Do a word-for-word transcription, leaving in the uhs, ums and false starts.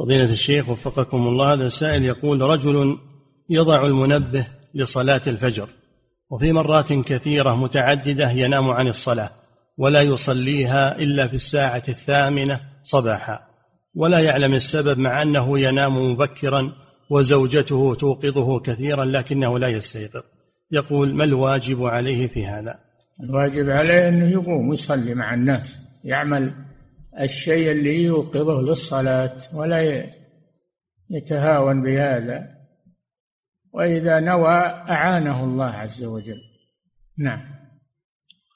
فضيلة الشيخ وفقكم الله، هذا السائل يقول: رجل يضع المنبه لصلاة الفجر وفي مرات كثيرة متعددة ينام عن الصلاة ولا يصليها إلا في الساعة الثامنة صباحا، ولا يعلم السبب، مع أنه ينام مبكرا وزوجته توقظه كثيرا لكنه لا يستيقظ. يقول: ما الواجب عليه في هذا؟ الواجب عليه أنه يقوم ويصلي مع الناس، يعمل الشيء اللي يوقظه للصلاة ولا يتهاون بهذا، وإذا نوى أعانه الله عز وجل. نعم.